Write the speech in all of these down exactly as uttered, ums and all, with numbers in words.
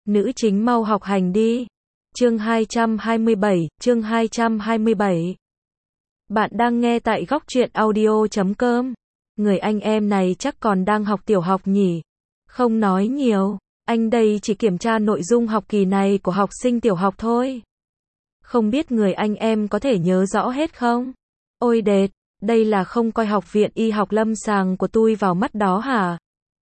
Nữ chính mau học hành đi. Chương hai trăm hai mươi bảy, chương hai trăm hai mươi bảy. Bạn đang nghe tại góc truyện audio chấm com. Người anh em này chắc còn đang học tiểu học nhỉ? Không nói nhiều, anh đây chỉ kiểm tra nội dung học kỳ này của học sinh tiểu học thôi. Không biết người anh em có thể nhớ rõ hết không? Ôi đệt, đây là không coi học viện y học lâm sàng của tôi vào mắt đó hả?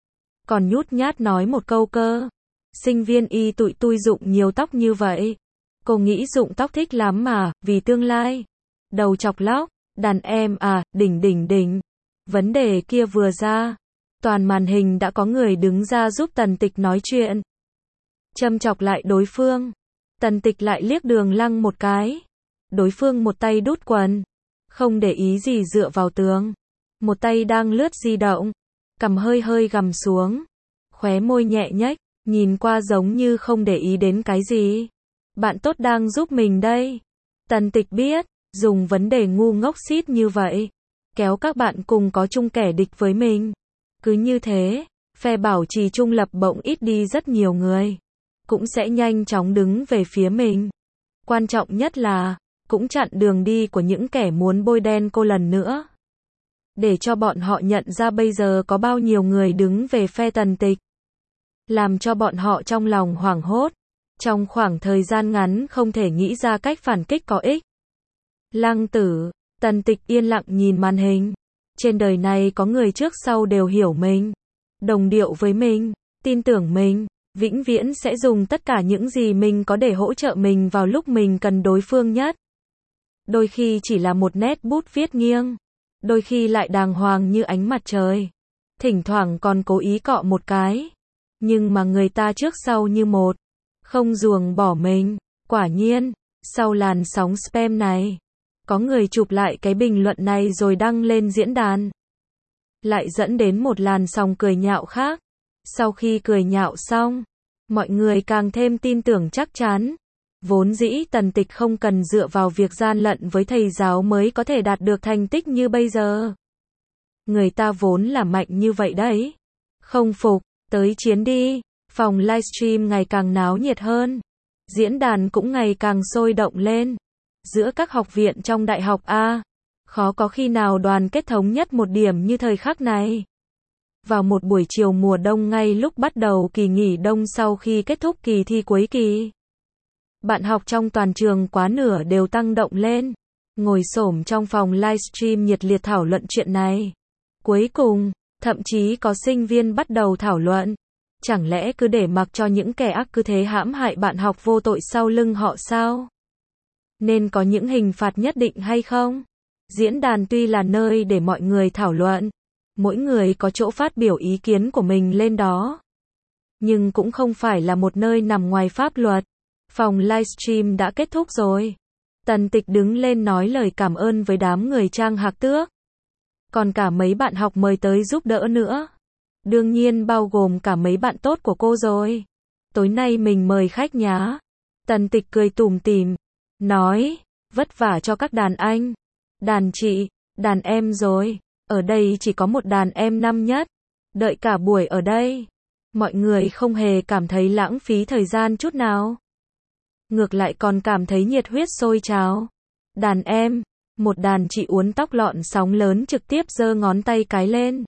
Còn nhút nhát nói một câu cơ. Sinh viên y tụi tôi dụng nhiều tóc như vậy. Cô nghĩ dụng tóc thích lắm mà, vì tương lai. Đầu chọc lóc, đàn em à, đỉnh đỉnh đỉnh. Vấn đề kia vừa ra, toàn màn hình đã có người đứng ra giúp Tần Tịch nói chuyện. Châm chọc lại đối phương. Tần Tịch lại liếc Đường Lăng một cái. Đối phương một tay đút quần, không để ý gì dựa vào tường. Một tay đang lướt di động, cằm hơi hơi gằm xuống. Khóe môi nhẹ nhếch, nhìn qua giống như không để ý đến cái gì. Bạn tốt đang giúp mình đây. Tần Tịch biết, dùng vấn đề ngu ngốc xít như vậy, kéo các bạn cùng có chung kẻ địch với mình. Cứ như thế, phe bảo trì trung lập bỗng ít đi rất nhiều người. Cũng sẽ nhanh chóng đứng về phía mình. Quan trọng nhất là, cũng chặn đường đi của những kẻ muốn bôi đen cô lần nữa. Để cho bọn họ nhận ra bây giờ có bao nhiêu người đứng về phe Tần Tịch. Làm cho bọn họ trong lòng hoảng hốt. Trong khoảng thời gian ngắn không thể nghĩ ra cách phản kích có ích. Lăng tử, Tần Tịch yên lặng nhìn màn hình. Trên đời này có người trước sau đều hiểu mình, đồng điệu với mình, tin tưởng mình, vĩnh viễn sẽ dùng tất cả những gì mình có để hỗ trợ mình vào lúc mình cần đối phương nhất. Đôi khi chỉ là một nét bút viết nghiêng, đôi khi lại đàng hoàng như ánh mặt trời. Thỉnh thoảng còn cố ý cọ một cái. Nhưng mà người ta trước sau như một, không ruồng bỏ mình. Quả nhiên, sau làn sóng spam này, có người chụp lại cái bình luận này rồi đăng lên diễn đàn. Lại dẫn đến một làn sóng cười nhạo khác. Sau khi cười nhạo xong, mọi người càng thêm tin tưởng chắc chắn. Vốn dĩ Tần Tịch không cần dựa vào việc gian lận với thầy giáo mới có thể đạt được thành tích như bây giờ. Người ta vốn là mạnh như vậy đấy. Không phục, tới chiến đi. Phòng livestream ngày càng náo nhiệt hơn. Diễn đàn cũng ngày càng sôi động lên. Giữa các học viện trong đại học A, khó có khi nào đoàn kết thống nhất một điểm như thời khắc này. Vào một buổi chiều mùa đông ngay lúc bắt đầu kỳ nghỉ đông sau khi kết thúc kỳ thi cuối kỳ, bạn học trong toàn trường quá nửa đều tăng động lên, ngồi xổm trong phòng livestream nhiệt liệt thảo luận chuyện này. Cuối cùng, thậm chí có sinh viên bắt đầu thảo luận, chẳng lẽ cứ để mặc cho những kẻ ác cứ thế hãm hại bạn học vô tội sau lưng họ sao? Nên có những hình phạt nhất định hay không? Diễn đàn tuy là nơi để mọi người thảo luận, mỗi người có chỗ phát biểu ý kiến của mình lên đó. Nhưng cũng không phải là một nơi nằm ngoài pháp luật. Phòng livestream đã kết thúc rồi. Tần Tịch đứng lên nói lời cảm ơn với đám người Trang Hạc Tước. Còn cả mấy bạn học mời tới giúp đỡ nữa. Đương nhiên bao gồm cả mấy bạn tốt của cô rồi. Tối nay mình mời khách nhá. Tần Tịch cười tủm tỉm, nói, vất vả cho các đàn anh, đàn chị, đàn em rồi. Ở đây chỉ có một đàn em năm nhất. Đợi cả buổi ở đây, mọi người không hề cảm thấy lãng phí thời gian chút nào. Ngược lại còn cảm thấy nhiệt huyết sôi trào. Đàn em, một đàn chị uốn tóc lọn sóng lớn trực tiếp giơ ngón tay cái lên.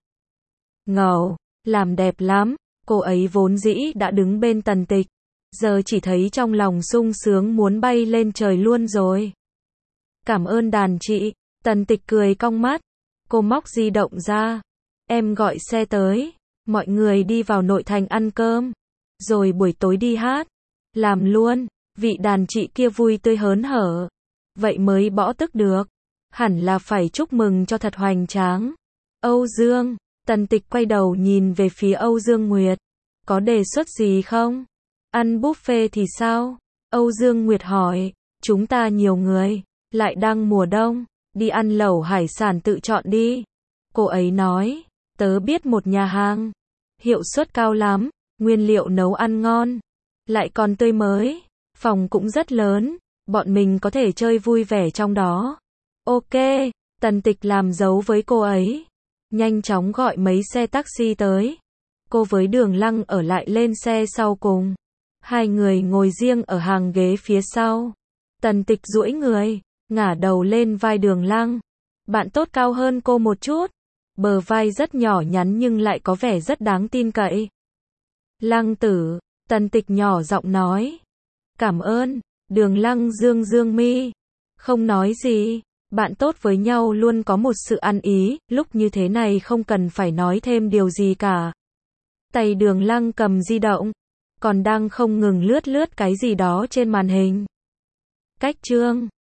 Ngầu, làm đẹp lắm. Cô ấy vốn dĩ đã đứng bên Tần Tịch, giờ chỉ thấy trong lòng sung sướng muốn bay lên trời luôn rồi. Cảm ơn đàn chị. Tần Tịch cười cong mắt. Cô móc di động ra. Em gọi xe tới. Mọi người đi vào nội thành ăn cơm. Rồi buổi tối đi hát. Làm luôn. Vị đàn chị kia vui tươi hớn hở. Vậy mới bỏ tức được. Hẳn là phải chúc mừng cho thật hoành tráng. Âu Dương. Tần Tịch quay đầu nhìn về phía Âu Dương Nguyệt. Có đề xuất gì không? Ăn buffet thì sao? Âu Dương Nguyệt hỏi. Chúng ta nhiều người, lại đang mùa đông, đi ăn lẩu hải sản tự chọn đi. Cô ấy nói. Tớ biết một nhà hàng. Hiệu suất cao lắm, nguyên liệu nấu ăn ngon, lại còn tươi mới. Phòng cũng rất lớn, bọn mình có thể chơi vui vẻ trong đó. Ok, Tần Tịch làm dấu với cô ấy. Nhanh chóng gọi mấy xe taxi tới. Cô với Đường Lăng ở lại lên xe sau cùng. Hai người ngồi riêng ở hàng ghế phía sau. Tần Tịch duỗi người, ngả đầu lên vai Đường Lăng. Bạn tốt cao hơn cô một chút. Bờ vai rất nhỏ nhắn nhưng lại có vẻ rất đáng tin cậy. Lăng tử, Tần Tịch nhỏ giọng nói. Cảm ơn. Đường Lăng dương dương mi. Không nói gì. Bạn tốt với nhau luôn có một sự ăn ý, lúc như thế này không cần phải nói thêm điều gì cả. Tay Đường Lăng cầm di động, còn đang không ngừng lướt lướt cái gì đó trên màn hình. Cách chương